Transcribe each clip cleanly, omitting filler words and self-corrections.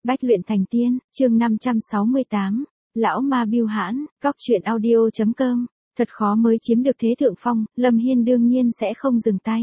Bách luyện thành tiên, chương 568, lão ma bưu hãn, góc truyện audio.com, thật khó mới chiếm được thế thượng phong, Lâm Hiên đương nhiên sẽ không dừng tay.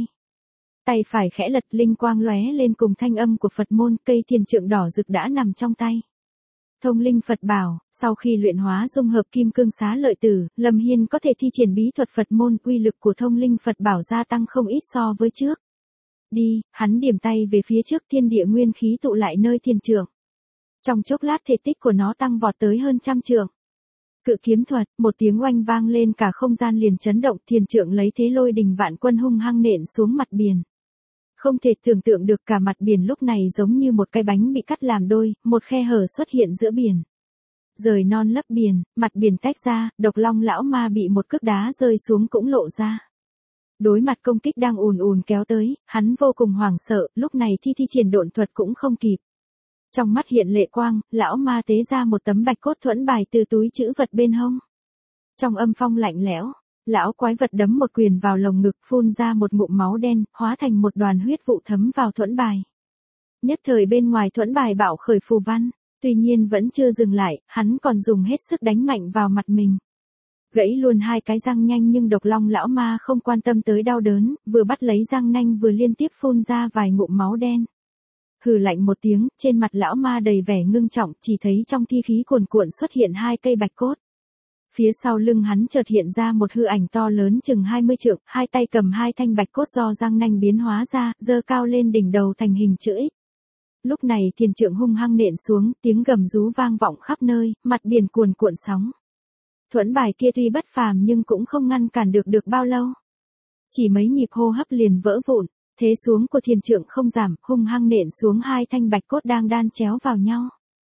Tay phải khẽ lật, linh quang lóe lên cùng thanh âm của Phật môn, cây thiền trượng đỏ rực đã nằm trong tay. Thông linh Phật bảo, sau khi luyện hóa dung hợp kim cương xá lợi tử, Lâm Hiên có thể thi triển bí thuật Phật môn, uy lực của thông linh Phật bảo gia tăng không ít so với trước. Đi, hắn điểm tay về phía trước, thiên địa nguyên khí tụ lại nơi thiền trượng. Trong chốc lát thể tích của nó tăng vọt tới hơn 100 trượng. Cự kiếm thuật, một tiếng oanh vang lên, cả không gian liền chấn động, thiền trượng lấy thế lôi đình vạn quân hung hăng nện xuống mặt biển. Không thể tưởng tượng được, cả mặt biển lúc này giống như một cái bánh bị cắt làm đôi, một khe hở xuất hiện giữa biển. Rời non lấp biển, mặt biển tách ra, Độc Long lão ma bị một cước đá rơi xuống cũng lộ ra. Đối mặt công kích đang ùn ùn kéo tới, hắn vô cùng hoảng sợ, lúc này thi triển độn thuật cũng không kịp. Trong mắt hiện lệ quang, lão ma tế ra một tấm bạch cốt thuẫn bài từ túi trữ vật bên hông. Trong âm phong lạnh lẽo, lão quái vật đấm một quyền vào lồng ngực, phun ra một ngụm máu đen, hóa thành một đoàn huyết vụ thấm vào thuẫn bài. Nhất thời bên ngoài thuẫn bài bạo khởi phù văn, tuy nhiên vẫn chưa dừng lại, hắn còn dùng hết sức đánh mạnh vào mặt mình. Gãy luôn hai cái răng nanh, nhưng Độc Long lão ma không quan tâm tới đau đớn, vừa bắt lấy răng nanh vừa liên tiếp phun ra vài ngụm máu đen. Hừ lạnh một tiếng, trên mặt lão ma đầy vẻ ngưng trọng, chỉ thấy trong thi khí cuồn cuộn xuất hiện hai cây bạch cốt. Phía sau lưng hắn chợt hiện ra một hư ảnh to lớn chừng 20 trượng, hai tay cầm hai thanh bạch cốt do răng nanh biến hóa ra, giơ cao lên đỉnh đầu thành hình chữ X. Lúc này thiền trượng hung hăng nện xuống, tiếng gầm rú vang vọng khắp nơi, mặt biển cuồn cuộn sóng. Thuẫn bài kia tuy bất phàm nhưng cũng không ngăn cản được bao lâu. Chỉ mấy nhịp hô hấp liền vỡ vụn, thế xuống của thiền trượng không giảm, hung hăng nện xuống hai thanh bạch cốt đang đan chéo vào nhau.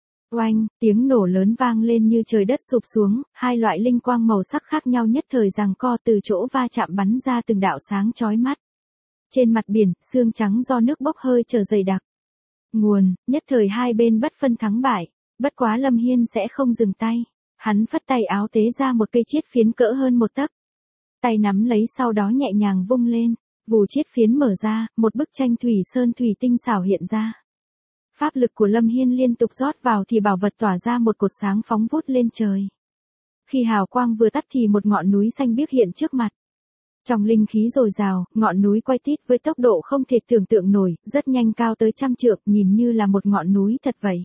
Oanh, tiếng nổ lớn vang lên như trời đất sụp xuống, hai loại linh quang màu sắc khác nhau nhất thời giằng co, từ chỗ va chạm bắn ra từng đạo sáng chói mắt. Trên mặt biển, sương trắng do nước bốc hơi trở dày đặc. Nguồn, nhất thời hai bên bất phân thắng bại, bất quá Lâm Hiên sẽ không dừng tay. Hắn phất tay áo tế ra một cây chiết phiến cỡ hơn một tấc. Tay nắm lấy sau đó nhẹ nhàng vung lên, vù chiết phiến mở ra, một bức tranh thủy sơn thủy tinh xảo hiện ra. Pháp lực của Lâm Hiên liên tục rót vào thì bảo vật tỏa ra một cột sáng phóng vút lên trời. Khi hào quang vừa tắt thì một ngọn núi xanh biếc hiện trước mặt. Trong linh khí dồi dào, ngọn núi quay tít với tốc độ không thể tưởng tượng nổi, rất nhanh cao tới 100 trượng, nhìn như là một ngọn núi thật vậy.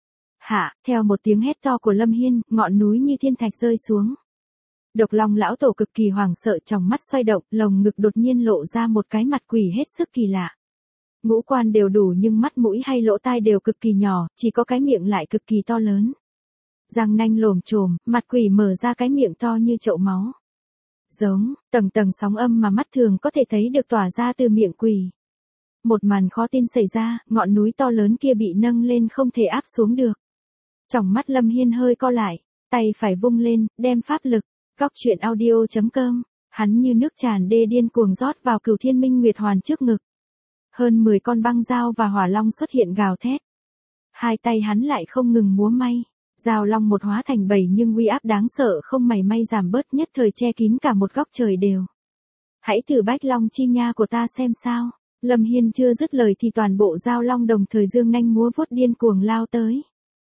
Hạ, theo một tiếng hét to của Lâm Hiên, ngọn núi như thiên thạch rơi xuống. Độc Long lão tổ cực kỳ hoảng sợ, trong mắt xoay động, lồng ngực đột nhiên lộ ra một cái mặt quỷ hết sức kỳ lạ. Ngũ quan đều đủ nhưng mắt mũi hay lỗ tai đều cực kỳ nhỏ, chỉ có cái miệng lại cực kỳ to lớn. Răng nanh lồm chồm, mặt quỷ mở ra cái miệng to như chậu máu. Giống, tầng tầng sóng âm mà mắt thường có thể thấy được tỏa ra từ miệng quỷ. Một màn khó tin xảy ra, ngọn núi to lớn kia bị nâng lên không thể áp xuống được. Trong mắt Lâm Hiên hơi co lại, tay phải vung lên, đem pháp lực, góc truyện audio.com, hắn như nước tràn đê điên cuồng rót vào Cửu Thiên Minh Nguyệt Hoàn trước ngực. Hơn 10 con băng dao và hỏa long xuất hiện gào thét. Hai tay hắn lại không ngừng múa may, dao long một hóa thành 7 nhưng uy áp đáng sợ không mảy may giảm bớt, nhất thời che kín cả một góc trời đều. Hãy thử Bách Long chi nha của ta xem sao. Lâm Hiên chưa dứt lời thì toàn bộ dao long đồng thời dương nanh múa vuốt điên cuồng lao tới.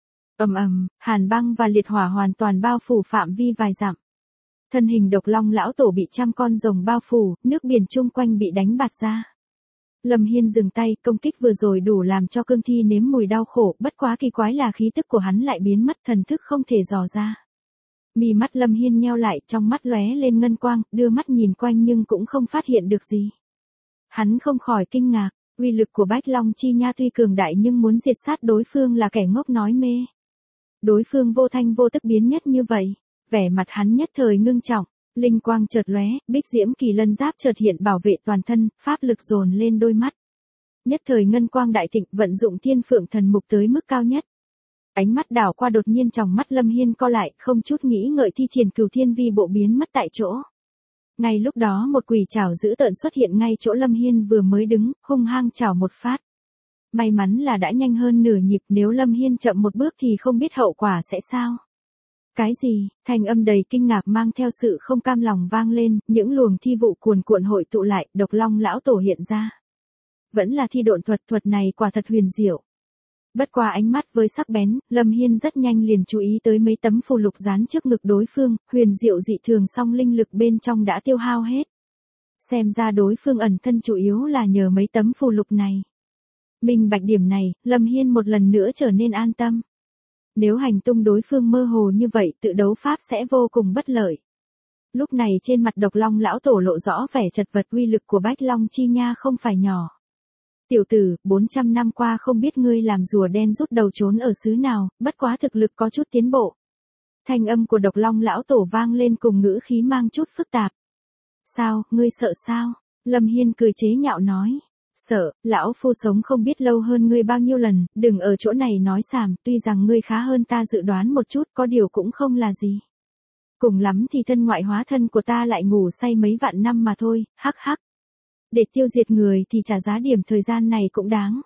Ầm ầm, hàn băng và liệt hỏa hoàn toàn bao phủ phạm vi vài dặm. Thân hình Độc Long lão tổ bị 100 con rồng bao phủ, nước biển chung quanh bị đánh bạt ra. Lâm Hiên dừng tay, công kích vừa rồi đủ làm cho cương thi nếm mùi đau khổ, bất quá kỳ quái là khí tức của hắn lại biến mất, thần thức không thể dò ra. Mí mắt Lâm Hiên nheo lại, trong mắt lóe lên ngân quang, đưa mắt nhìn quanh nhưng cũng không phát hiện được gì. Hắn không khỏi kinh ngạc, uy lực của Bách Long chi nha tuy cường đại nhưng muốn diệt sát đối phương là kẻ ngốc nói mê. Đối phương vô thanh vô tức biến nhất như vậy, vẻ mặt hắn nhất thời ngưng trọng, linh quang chợt lóe, bích diễm kỳ lân giáp chợt hiện bảo vệ toàn thân, pháp lực dồn lên đôi mắt. Nhất thời ngân quang đại thịnh, vận dụng Thiên Phượng Thần Mục tới mức cao nhất. Ánh mắt đảo qua, đột nhiên trong mắt Lâm Hiên co lại, không chút nghĩ ngợi thi triển Cửu Thiên Vi Bộ biến mất tại chỗ. Ngay lúc đó một quỷ trảo dữ tợn xuất hiện ngay chỗ Lâm Hiên vừa mới đứng, hung hăng chảo một phát. May mắn là đã nhanh hơn nửa nhịp, nếu Lâm Hiên chậm một bước thì không biết hậu quả sẽ sao. Cái gì? Thanh âm đầy kinh ngạc mang theo sự không cam lòng vang lên, những luồng thi vụ cuồn cuộn hội tụ lại, Độc Long lão tổ hiện ra. Vẫn là thi độn thuật, thuật này quả thật huyền diệu. Bất qua ánh mắt với sắc bén, Lâm Hiên rất nhanh liền chú ý tới mấy tấm phù lục dán trước ngực đối phương, huyền diệu dị thường song linh lực bên trong đã tiêu hao hết. Xem ra đối phương ẩn thân chủ yếu là nhờ mấy tấm phù lục này. Minh bạch điểm này, Lâm Hiên một lần nữa trở nên an tâm. Nếu hành tung đối phương mơ hồ như vậy tự đấu pháp sẽ vô cùng bất lợi. Lúc này trên mặt Độc Long lão tổ lộ rõ vẻ chật vật, uy lực của Bách Long chi nha không phải nhỏ. Tiểu tử, 400 năm qua không biết ngươi làm rùa đen rút đầu trốn ở xứ nào, bất quá thực lực có chút tiến bộ. Thanh âm của Độc Long lão tổ vang lên cùng ngữ khí mang chút phức tạp. Sao, ngươi sợ sao? Lâm Hiên cười chế nhạo nói. Sợ, lão phu sống không biết lâu hơn ngươi bao nhiêu lần, đừng ở chỗ này nói xàm, tuy rằng ngươi khá hơn ta dự đoán một chút, có điều cũng không là gì. Cùng lắm thì thân ngoại hóa thân của ta lại ngủ say mấy vạn năm mà thôi, hắc hắc. Để tiêu diệt người thì trả giá điểm thời gian này cũng đáng.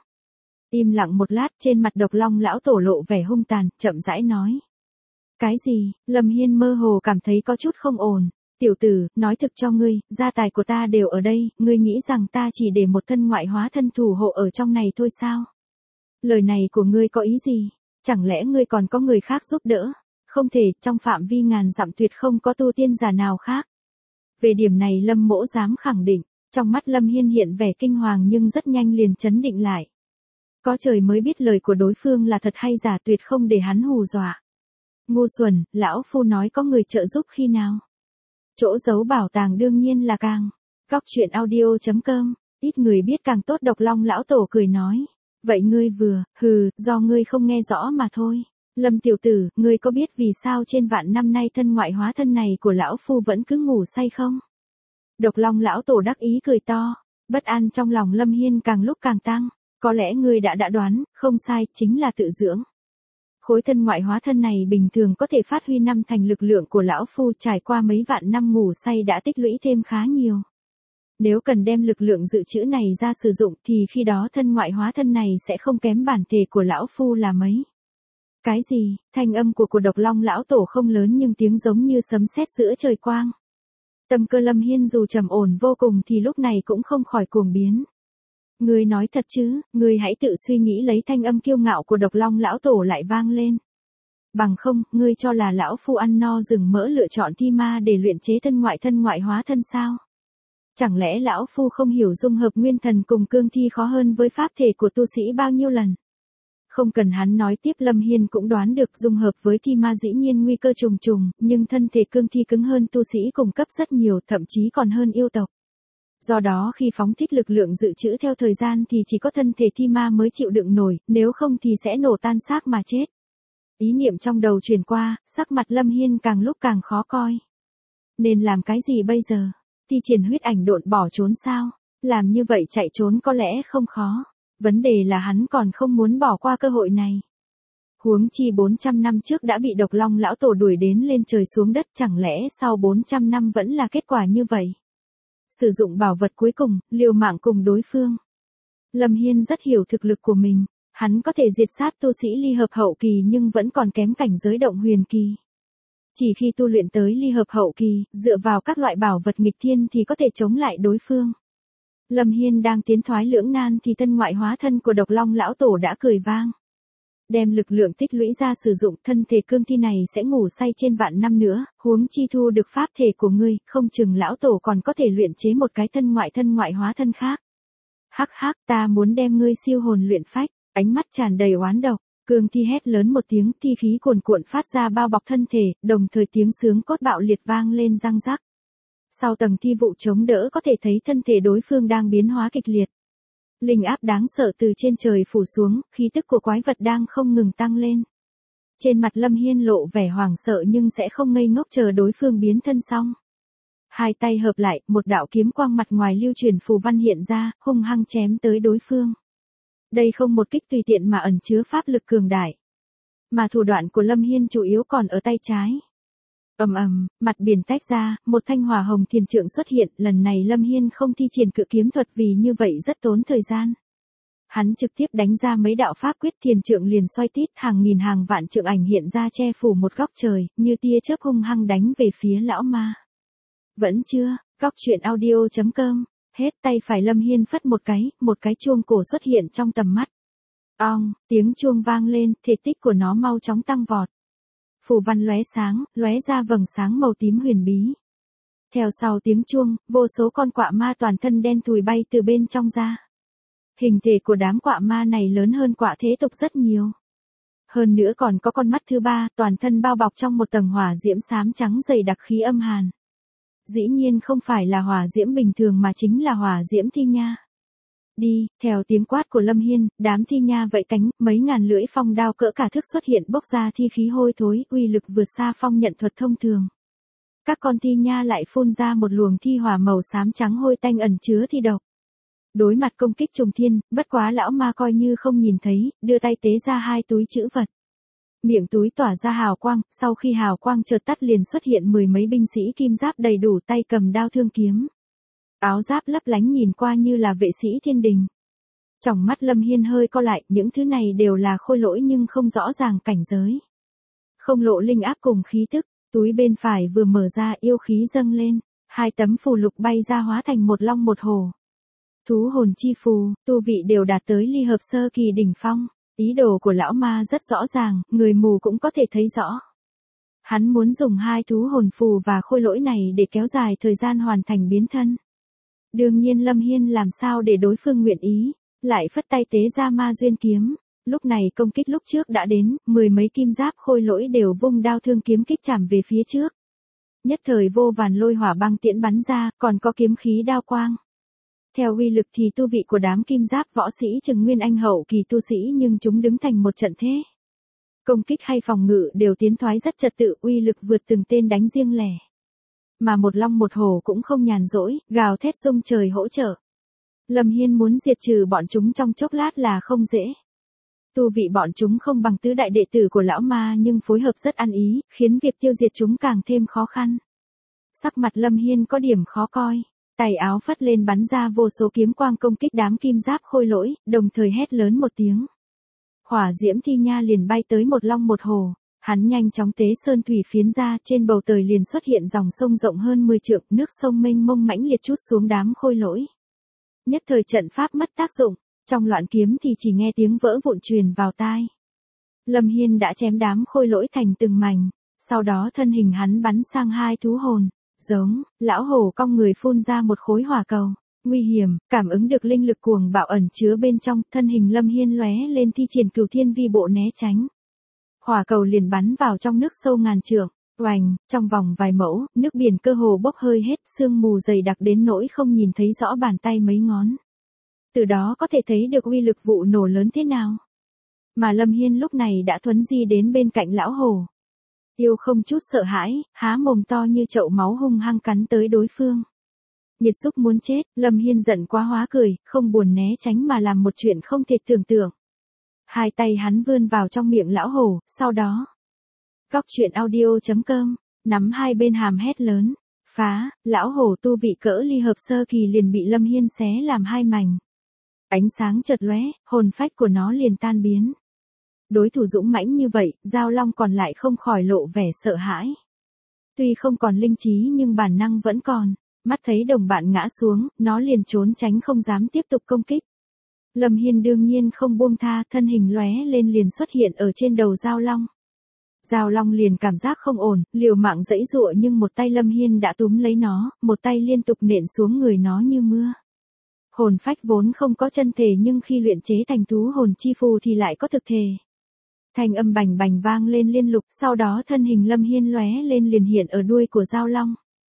Im lặng một lát, trên mặt Độc Long lão tổ lộ vẻ hung tàn, chậm rãi nói. Cái gì? Lâm Hiên mơ hồ cảm thấy có chút không ổn. Tiểu tử, nói thực cho ngươi, gia tài của ta đều ở đây, ngươi nghĩ rằng ta chỉ để một thân ngoại hóa thân thủ hộ ở trong này thôi sao? Lời này của ngươi có ý gì? Chẳng lẽ ngươi còn có người khác giúp đỡ? Không thể, trong phạm vi ngàn dặm tuyệt không có tu tiên giả nào khác. Về điểm này Lâm Mỗ dám khẳng định, trong mắt Lâm Hiên hiện vẻ kinh hoàng nhưng rất nhanh liền chấn định lại. Có trời mới biết lời của đối phương là thật hay giả, tuyệt không để hắn hù dọa. Ngu xuẩn, lão phu nói có người trợ giúp khi nào? Chỗ giấu bảo tàng đương nhiên là càng. Cóc truyện audio.com, ít người biết càng tốt. Độc Long lão tổ cười nói. Vậy ngươi vừa, do ngươi không nghe rõ mà thôi. Lâm tiểu tử, ngươi có biết vì sao trên vạn năm nay thân ngoại hóa thân này của lão phu vẫn cứ ngủ say không? Độc Long lão tổ đắc ý cười to. Bất an trong lòng Lâm Hiên càng lúc càng tăng. Có lẽ ngươi đã đoán, không sai, chính là tự dưỡng. Khối thân ngoại hóa thân này bình thường có thể phát huy năm thành lực lượng của lão phu, trải qua mấy vạn năm ngủ say đã tích lũy thêm khá nhiều. Nếu cần đem lực lượng dự trữ này ra sử dụng thì khi đó thân ngoại hóa thân này sẽ không kém bản thể của lão phu là mấy. Cái gì? Thanh âm của Độc Long lão tổ không lớn nhưng tiếng giống như sấm sét giữa trời quang. Tâm cơ Lâm Hiên dù trầm ổn vô cùng thì lúc này cũng không khỏi cuồng biến. Ngươi nói thật chứ? Ngươi hãy tự suy nghĩ lấy, thanh âm kiêu ngạo của Độc Long lão tổ lại vang lên. Bằng không, ngươi cho là lão phu ăn no rừng mỡ lựa chọn thi ma để luyện chế thân ngoại hóa thân sao? Chẳng lẽ lão phu không hiểu dung hợp nguyên thần cùng cương thi khó hơn với pháp thể của tu sĩ bao nhiêu lần? Không cần hắn nói tiếp, Lâm Hiên cũng đoán được dung hợp với thi ma dĩ nhiên nguy cơ trùng trùng, nhưng thân thể cương thi cứng hơn tu sĩ cùng cấp rất nhiều, thậm chí còn hơn yêu tộc. Do đó khi phóng thích lực lượng dự trữ theo thời gian thì chỉ có thân thể thi ma mới chịu đựng nổi, nếu không thì sẽ nổ tan xác mà chết. Ý niệm trong đầu truyền qua, sắc mặt Lâm Hiên càng lúc càng khó coi. Nên làm cái gì bây giờ? Thi triển huyết ảnh độn bỏ trốn sao? Làm như vậy chạy trốn có lẽ không khó. Vấn đề là hắn còn không muốn bỏ qua cơ hội này. Huống chi 400 năm trước đã bị Độc Long lão tổ đuổi đến lên trời xuống đất, chẳng lẽ sau 400 năm vẫn là kết quả như vậy? Sử dụng bảo vật cuối cùng, liều mạng cùng đối phương. Lâm Hiên rất hiểu thực lực của mình, hắn có thể diệt sát tu sĩ ly hợp hậu kỳ nhưng vẫn còn kém cảnh giới động huyền kỳ. Chỉ khi tu luyện tới ly hợp hậu kỳ, dựa vào các loại bảo vật nghịch thiên thì có thể chống lại đối phương. Lâm Hiên đang tiến thoái lưỡng nan thì thân ngoại hóa thân của Độc Long lão tổ đã cười vang. Đem lực lượng tích lũy ra sử dụng, thân thể cương thi này sẽ ngủ say trên vạn năm nữa, huống chi thu được pháp thể của ngươi, không chừng lão tổ còn có thể luyện chế một cái thân ngoại hóa thân khác. Hắc hắc, ta muốn đem ngươi siêu hồn luyện phách. Ánh mắt tràn đầy oán độc, cương thi hét lớn một tiếng, thi khí cuồn cuộn phát ra bao bọc thân thể, đồng thời tiếng xướng cốt bạo liệt vang lên răng rắc. Sau tầng thi vụ chống đỡ có thể thấy thân thể đối phương đang biến hóa kịch liệt. Linh áp đáng sợ từ trên trời phủ xuống, khí tức của quái vật đang không ngừng tăng lên. Trên mặt Lâm Hiên lộ vẻ hoảng sợ nhưng sẽ không ngây ngốc chờ đối phương biến thân xong. Hai tay hợp lại, một đạo kiếm quang mặt ngoài lưu truyền phù văn hiện ra, hung hăng chém tới đối phương. Đây không một kích tùy tiện mà ẩn chứa pháp lực cường đại. Mà thủ đoạn của Lâm Hiên chủ yếu còn ở tay trái. Mặt biển tách ra, một thanh hỏa hồng thiền trượng xuất hiện, lần này Lâm Hiên không thi triển cự kiếm thuật vì như vậy rất tốn thời gian. Hắn trực tiếp đánh ra mấy đạo pháp quyết, thiền trượng liền xoay tít, hàng nghìn hàng vạn trượng ảnh hiện ra che phủ một góc trời, như tia chớp hung hăng đánh về phía lão ma. Vẫn chưa, cóc truyện audio.com, hết tay phải Lâm Hiên phất một cái chuông cổ xuất hiện trong tầm mắt. Ong, tiếng chuông vang lên, thể tích của nó mau chóng tăng vọt. Phù văn lóe sáng, lóe ra vầng sáng màu tím huyền bí. Theo sau tiếng chuông, vô số con quạ ma toàn thân đen thùi bay từ bên trong ra. Hình thể của đám quạ ma này lớn hơn quạ thế tục rất nhiều. Hơn nữa còn có con mắt thứ ba, toàn thân bao bọc trong một tầng hỏa diễm xám trắng dày đặc khí âm hàn. Dĩ nhiên không phải là hỏa diễm bình thường mà chính là hỏa diễm thi nha. Đi, theo tiếng quát của Lâm Hiên, đám thi nha vẫy cánh, mấy ngàn lưỡi phong đao cỡ cả thước xuất hiện bốc ra thi khí hôi thối, uy lực vượt xa phong nhận thuật thông thường. Các con thi nha lại phun ra một luồng thi hỏa màu xám trắng hôi tanh ẩn chứa thi độc. Đối mặt công kích trùng thiên, bất quá lão ma coi như không nhìn thấy, đưa tay tế ra hai túi trữ vật. Miệng túi tỏa ra hào quang, sau khi hào quang chợt tắt liền xuất hiện mười mấy binh sĩ kim giáp đầy đủ tay cầm đao thương kiếm. Áo giáp lấp lánh nhìn qua như là vệ sĩ thiên đình. Tròng mắt Lâm Hiên hơi co lại, những thứ này đều là khôi lỗi nhưng không rõ ràng cảnh giới. Không lộ linh áp cùng khí tức, túi bên phải vừa mở ra yêu khí dâng lên, hai tấm phù lục bay ra hóa thành một long một hổ. Thú hồn chi phù, tu vị đều đạt tới ly hợp sơ kỳ đỉnh phong. Ý đồ của lão ma rất rõ ràng, người mù cũng có thể thấy rõ. Hắn muốn dùng hai thú hồn phù và khôi lỗi này để kéo dài thời gian hoàn thành biến thân. Đương nhiên Lâm Hiên làm sao để đối phương nguyện ý, lại phất tay tế ra ma duyên kiếm. Lúc này công kích lúc trước đã đến, mười mấy kim giáp khôi lỗi đều vung đao thương kiếm kích chạm về phía trước. Nhất thời vô vàn lôi hỏa băng tiễn bắn ra, còn có kiếm khí đao quang. Theo uy lực thì tu vị của đám kim giáp võ sĩ chừng nguyên anh hậu kỳ tu sĩ nhưng chúng đứng thành một trận thế. Công kích hay phòng ngự đều tiến thoái rất trật tự, uy lực vượt từng tên đánh riêng lẻ. Mà một long một hổ cũng không nhàn rỗi, gào thét rung trời hỗ trợ. Lâm Hiên muốn diệt trừ bọn chúng trong chốc lát là không dễ. Tu vị bọn chúng không bằng tứ đại đệ tử của lão ma nhưng phối hợp rất ăn ý, khiến việc tiêu diệt chúng càng thêm khó khăn. Sắc mặt Lâm Hiên có điểm khó coi. Tay áo phất lên bắn ra vô số kiếm quang công kích đám kim giáp khôi lỗi, đồng thời hét lớn một tiếng. Hỏa diễm thi nha liền bay tới một long một hổ, hắn nhanh chóng tế sơn thủy phiến ra, trên bầu trời liền xuất hiện dòng sông rộng hơn 10 trượng, nước sông mênh mông mãnh liệt trút xuống đám khôi lỗi. Nhất thời trận pháp mất tác dụng, trong loạn kiếm thì chỉ nghe tiếng vỡ vụn truyền vào tai. Lâm Hiên đã chém đám khôi lỗi thành từng mảnh, sau đó thân hình hắn bắn sang hai thú hồn. Giống, lão hổ cong người phun ra một khối hỏa cầu, nguy hiểm, cảm ứng được linh lực cuồng bạo ẩn chứa bên trong, thân hình Lâm Hiên lóe lên thi triển Cửu Thiên Vi Bộ né tránh. Hỏa cầu liền bắn vào trong nước sâu ngàn trượng, oành, trong vòng vài mẫu, nước biển cơ hồ bốc hơi hết, sương mù dày đặc đến nỗi không nhìn thấy rõ bàn tay mấy ngón. Từ đó có thể thấy được uy lực vụ nổ lớn thế nào. Mà Lâm Hiên lúc này đã thuấn di đến bên cạnh lão hổ. Yêu không chút sợ hãi, há mồm to như chậu máu hung hăng cắn tới đối phương. Nhiệt xúc muốn chết, Lâm Hiên giận quá hóa cười, không buồn né tránh mà làm một chuyện không thể tưởng tượng. Hai tay hắn vươn vào trong miệng lão hổ, sau đó. Góc truyện audio.com, nắm hai bên hàm hét lớn. Phá, lão hổ tu vị cỡ ly hợp sơ kỳ liền bị Lâm Hiên xé làm hai mảnh. Ánh sáng chợt lóe, hồn phách của nó liền tan biến. Đối thủ dũng mãnh như vậy, Giao Long còn lại không khỏi lộ vẻ sợ hãi. Tuy không còn linh trí nhưng bản năng vẫn còn, mắt thấy đồng bạn ngã xuống, nó liền trốn tránh không dám tiếp tục công kích. Lâm Hiên đương nhiên không buông tha, thân hình lóe lên liền xuất hiện ở trên đầu Giao Long. Giao Long liền cảm giác không ổn, liều mạng giãy giụa nhưng một tay Lâm Hiên đã túm lấy nó, một tay liên tục nện xuống người nó như mưa. Hồn phách vốn không có chân thể nhưng khi luyện chế thành thú hồn chi phù thì lại có thực thể. Thanh âm bành bành vang lên liên lục, sau đó thân hình Lâm Hiên lóe lên liền hiện ở đuôi của Giao Long.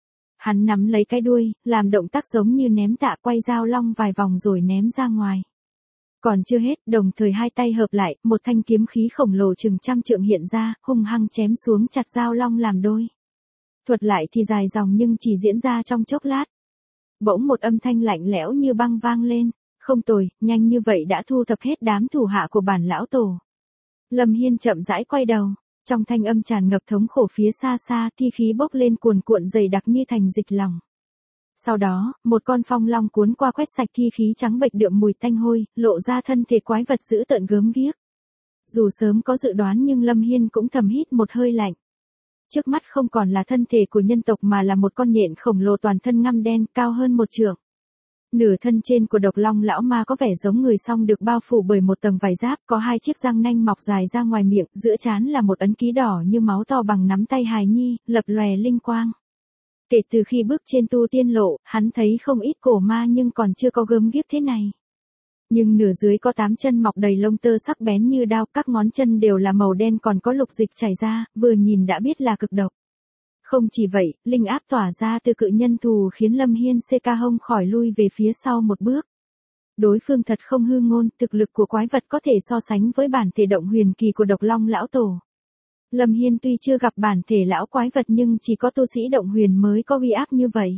Hắn nắm lấy cái đuôi, làm động tác giống như ném tạ, quay Giao Long vài vòng rồi ném ra ngoài. Còn chưa hết, đồng thời hai tay hợp lại, một thanh kiếm khí khổng lồ chừng trăm trượng hiện ra, hung hăng chém xuống chặt Giao Long làm đôi. Thuật lại thì dài dòng nhưng chỉ diễn ra trong chốc lát. Bỗng một âm thanh lạnh lẽo như băng vang lên, không tồi, nhanh như vậy đã thu thập hết đám thủ hạ của bản lão tổ. Lâm Hiên chậm rãi quay đầu, trong thanh âm tràn ngập thống khổ phía xa xa, thi khí bốc lên cuồn cuộn dày đặc như thành dịch lòng. Sau đó, một con phong long cuốn qua quét sạch thi khí trắng bệch đượm mùi tanh hôi, lộ ra thân thể quái vật dữ tợn gớm ghiếc. Dù sớm có dự đoán nhưng Lâm Hiên cũng thầm hít một hơi lạnh. Trước mắt không còn là thân thể của nhân tộc mà là một con nhện khổng lồ toàn thân ngăm đen, cao hơn một trượng. Nửa thân trên của độc long lão ma có vẻ giống người song được bao phủ bởi một tầng vải giáp, có hai chiếc răng nanh mọc dài ra ngoài miệng, giữa trán là một ấn ký đỏ như máu to bằng nắm tay hài nhi, lập lòe linh quang. Kể từ khi bước trên tu tiên lộ, hắn thấy không ít cổ ma nhưng còn chưa có gớm ghiếc thế này. Nhưng nửa dưới có 8 chân mọc đầy lông tơ sắc bén như đao, các ngón chân đều là màu đen còn có lục dịch chảy ra, vừa nhìn đã biết là cực độc. Không chỉ vậy, linh áp tỏa ra từ cự nhân thù khiến Lâm Hiên CK hông khỏi lui về phía sau một bước. Đối phương thật không hư ngôn, thực lực của quái vật có thể so sánh với bản thể động huyền kỳ của độc long lão tổ. Lâm Hiên tuy chưa gặp bản thể lão quái vật nhưng chỉ có tu sĩ động huyền mới có uy áp như vậy.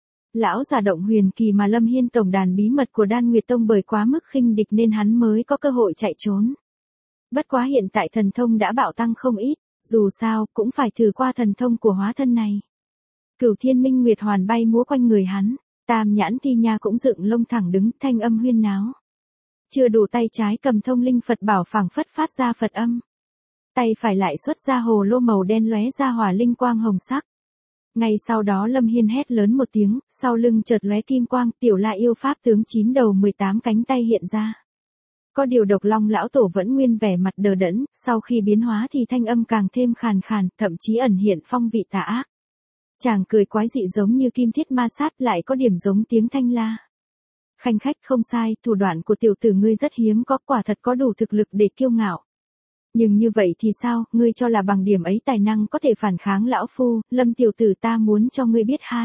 Lão giả động huyền kỳ mà Lâm Hiên tổng đàn bí mật của Đan Nguyệt Tông bởi quá mức khinh địch nên hắn mới có cơ hội chạy trốn. Bất quá hiện tại thần thông đã bạo tăng không ít, dù sao cũng phải thử qua thần thông của hóa thân này. Cửu Thiên Minh Nguyệt Hoàn bay múa quanh người hắn, Tam Nhãn Ti Nha cũng dựng lông thẳng đứng, thanh âm huyên náo. Chưa đủ tay trái cầm thông linh Phật bảo phảng phất phát ra Phật âm. Tay phải lại xuất ra hồ lô màu đen lóe ra hỏa linh quang hồng sắc. Ngay sau đó Lâm Hiên hét lớn một tiếng, sau lưng chợt lóe kim quang, tiểu la yêu pháp tướng 9 đầu 18 cánh tay hiện ra. Có điều độc long lão tổ vẫn nguyên vẻ mặt đờ đẫn, sau khi biến hóa thì thanh âm càng thêm khàn khàn, thậm chí ẩn hiện phong vị tà ác. Chàng cười quái dị giống như kim thiết ma sát, lại có điểm giống tiếng thanh la. Khanh khách không sai, thủ đoạn của tiểu tử ngươi rất hiếm có, quả thật có đủ thực lực để kiêu ngạo. Nhưng như vậy thì sao, ngươi cho là bằng điểm ấy tài năng có thể phản kháng lão phu, Lâm tiểu tử ta muốn cho ngươi biết hai.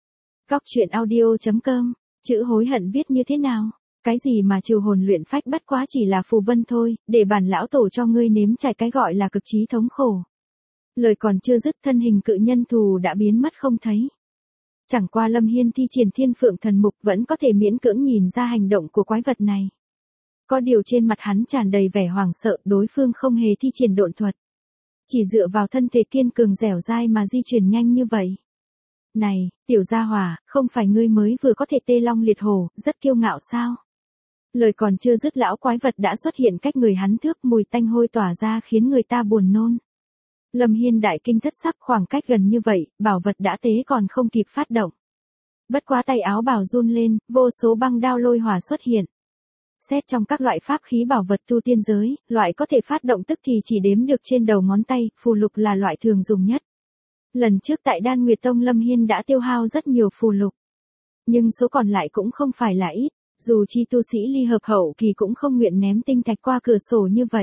Góc truyện audio.com, chữ hối hận viết như thế nào? Cái gì mà trừ hồn luyện phách bất quá chỉ là phù vân thôi, để bản lão tổ cho ngươi nếm trải cái gọi là cực trí thống khổ. Lời còn chưa dứt thân hình cự nhân thù đã biến mất không thấy. Chẳng qua Lâm Hiên thi triển Thiên Phượng Thần Mục vẫn có thể miễn cưỡng nhìn ra hành động của quái vật này. Có điều trên mặt hắn tràn đầy vẻ hoảng sợ, đối phương không hề thi triển độn thuật. Chỉ dựa vào thân thể kiên cường dẻo dai mà di chuyển nhanh như vậy. Này, tiểu gia hỏa, không phải ngươi mới vừa có thể tê long liệt hổ, rất kiêu ngạo sao? Lời còn chưa dứt lão quái vật đã xuất hiện cách người hắn thước, mùi tanh hôi tỏa ra khiến người ta buồn nôn. Lâm Hiên đại kinh thất sắc, khoảng cách gần như vậy, bảo vật đã tế còn không kịp phát động. Bất quá tay áo bào run lên, vô số băng đao lôi hỏa xuất hiện. Xét trong các loại pháp khí bảo vật tu tiên giới, loại có thể phát động tức thì chỉ đếm được trên đầu ngón tay, phù lục là loại thường dùng nhất. Lần trước tại Đan Nguyệt Tông Lâm Hiên đã tiêu hao rất nhiều phù lục. Nhưng số còn lại cũng không phải là ít, dù chi tu sĩ ly hợp hậu kỳ cũng không nguyện ném tinh thạch qua cửa sổ như vậy.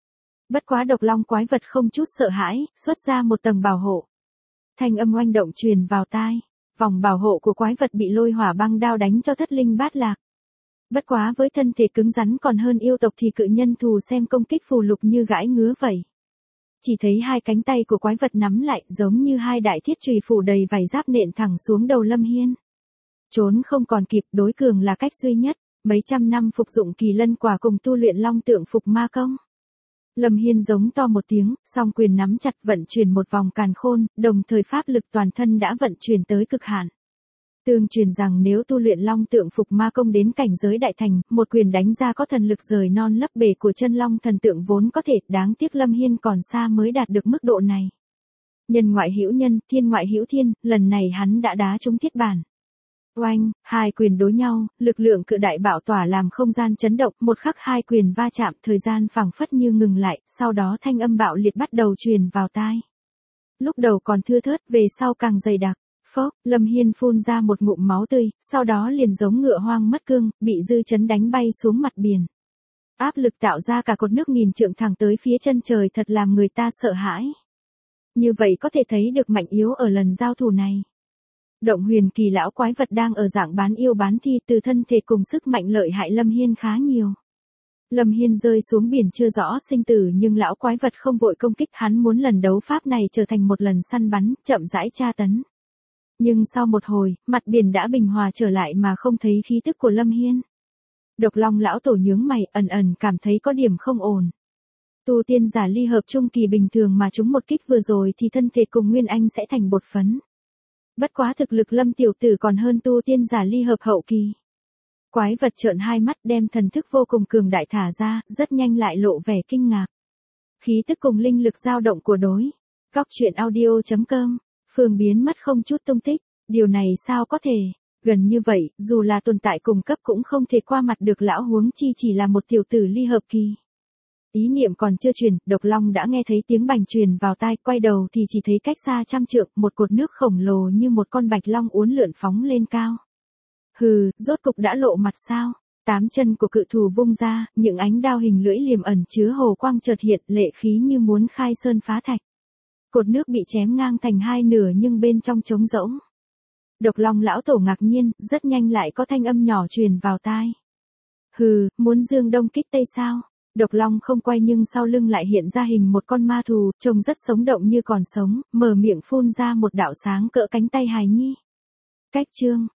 Bất quá độc long quái vật không chút sợ hãi, xuất ra một tầng bảo hộ. Thanh âm oanh động truyền vào tai, vòng bảo hộ của quái vật bị lôi hỏa băng đao đánh cho thất linh bát lạc. Bất quá với thân thể cứng rắn còn hơn yêu tộc thì cự nhân thù xem công kích phù lục như gãi ngứa vậy. Chỉ thấy hai cánh tay của quái vật nắm lại giống như hai đại thiết chùy phủ đầy vảy giáp nện thẳng xuống đầu Lâm Hiên. Trốn không còn kịp, đối cường là cách duy nhất, mấy trăm năm phục dụng kỳ lân quả cùng tu luyện long tượng phục ma công. Lâm Hiên giống to một tiếng, song quyền nắm chặt vận chuyển một vòng càn khôn, đồng thời pháp lực toàn thân đã vận chuyển tới cực hạn. Tương truyền rằng nếu tu luyện long tượng phục ma công đến cảnh giới đại thành, một quyền đánh ra có thần lực rời non lấp bể của chân long thần tượng vốn có thể, đáng tiếc Lâm Hiên còn xa mới đạt được mức độ này. Nhân ngoại hữu nhân, thiên ngoại hữu thiên, lần này hắn đã đá trúng thiết bản. Oanh, hai quyền đối nhau, lực lượng cự đại bạo tỏa làm không gian chấn động, một khắc hai quyền va chạm, thời gian phảng phất như ngừng lại, sau đó thanh âm bạo liệt bắt đầu truyền vào tai. Lúc đầu còn thưa thớt, về sau càng dày đặc. Phốc, Lâm Hiên phun ra một ngụm máu tươi, sau đó liền giống ngựa hoang mất cương, bị dư chấn đánh bay xuống mặt biển. Áp lực tạo ra cả cột nước nghìn trượng thẳng tới phía chân trời thật làm người ta sợ hãi. Như vậy có thể thấy được mạnh yếu ở lần giao thủ này. Động huyền kỳ lão quái vật đang ở dạng bán yêu bán thi, từ thân thể cùng sức mạnh lợi hại Lâm Hiên khá nhiều. Lâm Hiên rơi xuống biển chưa rõ sinh tử nhưng lão quái vật không vội công kích, hắn muốn lần đấu pháp này trở thành một lần săn bắn, chậm rãi tra tấn. Nhưng sau một hồi, mặt biển đã bình hòa trở lại mà không thấy khí tức của Lâm Hiên. Độc long lão tổ nhướng mày, ẩn ẩn cảm thấy có điểm không ổn. Tu tiên giả ly hợp trung kỳ bình thường mà chúng một kích vừa rồi thì thân thể cùng Nguyên Anh sẽ thành bột phấn. Bất quá thực lực Lâm tiểu tử còn hơn tu tiên giả ly hợp hậu kỳ. Quái vật trợn hai mắt đem thần thức vô cùng cường đại thả ra, rất nhanh lại lộ vẻ kinh ngạc. Khí tức cùng linh lực dao động của đối. Góc truyện audio.com, Phương biến mất không chút tung tích, điều này sao có thể? Gần như vậy, dù là tồn tại cùng cấp cũng không thể qua mặt được lão, huống chi chỉ là một tiểu tử ly hợp kỳ. Ý niệm còn chưa truyền, Độc Long đã nghe thấy tiếng bành truyền vào tai, quay đầu thì chỉ thấy cách xa trăm trượng, một cột nước khổng lồ như một con bạch long uốn lượn phóng lên cao. Hừ, rốt cục đã lộ mặt sao? Tám chân của cự thù vung ra, những ánh đao hình lưỡi liềm ẩn chứa hồ quang chợt hiện, lệ khí như muốn khai sơn phá thạch. Cột nước bị chém ngang thành hai nửa nhưng bên trong trống rỗng. Độc Long lão tổ ngạc nhiên, rất nhanh lại có thanh âm nhỏ truyền vào tai. Hừ, muốn dương đông kích tây sao? Độc Long không quay nhưng sau lưng lại hiện ra hình một con ma thù, trông rất sống động như còn sống, mở miệng phun ra một đạo sáng cỡ cánh tay hài nhi. Cách chương